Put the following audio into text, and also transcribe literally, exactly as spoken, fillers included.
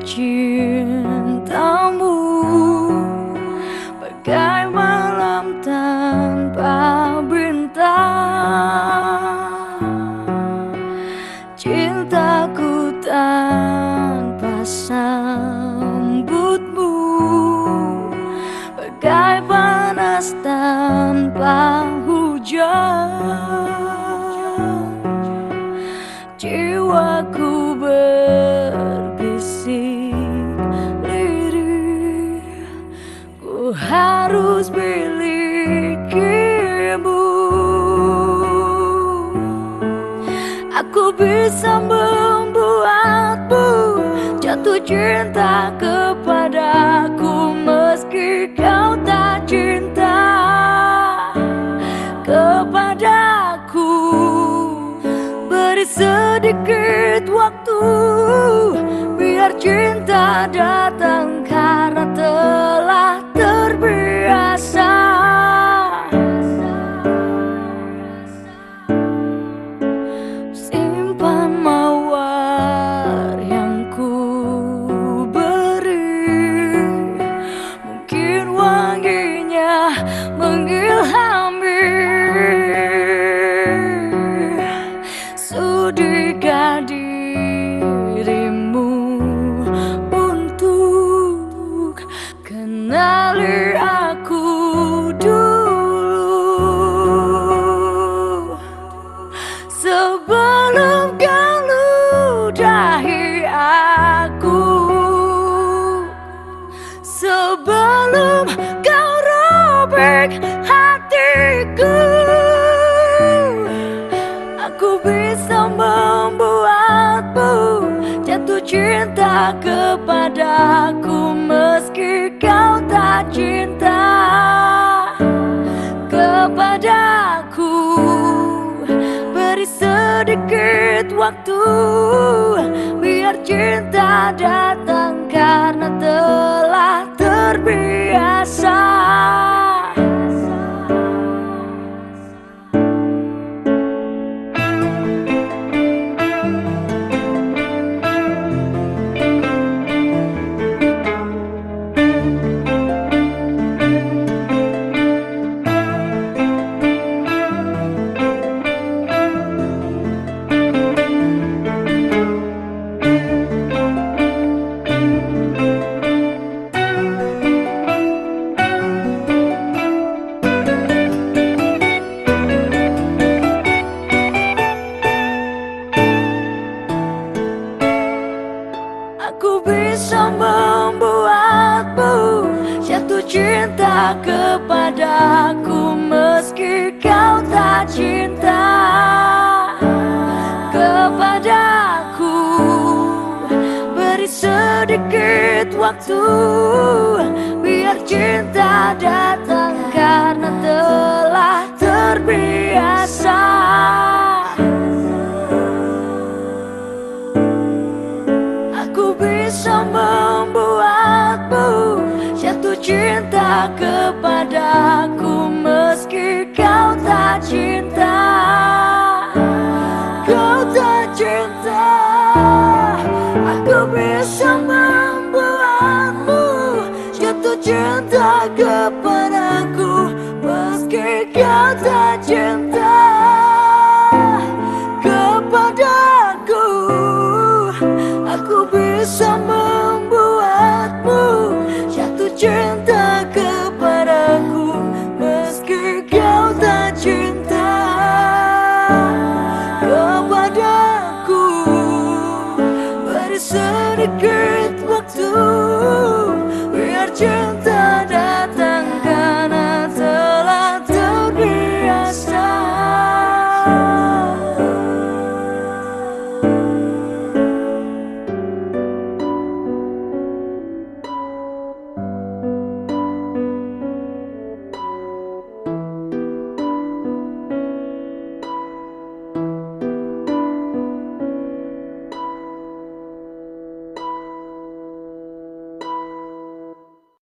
cintamu bagai malam tanpa bintang, cintaku tanpa sambutmu bagai panas tanpa hujan. Jiwaku berbisik lirih, ku harus milikimu. Aku bisa membuatmu jatuh cinta kepadaku meski kau tak cinta kepadaku. Beri sedikit waktu biar cinta datang karena telah terbiasa. Simpan mawar yang ku beri, mungkin wanginya mengilhami. Sudikah dirimu untuk kenali aku dulu, sebelum kau ludahi aku, sebelum kau robek hatiku. Aku bisa membuatmu jatuh cinta kepadaku meski kau tak cinta kepadaku. Beri sedikit waktu biar cinta datang karena telah terbiasa. Aku bisa membuatmu jatuh cinta kepadaku meski kau tak cinta kepadaku. Beri sedikit waktu biar cinta datang karena telah terbiasa. Aku bisa membuatmu jatuh cinta kepadaku meski kau tak cinta kau tak cinta. Aku bisa membuatmu jatuh cinta kepadaku meski kau tak cinta.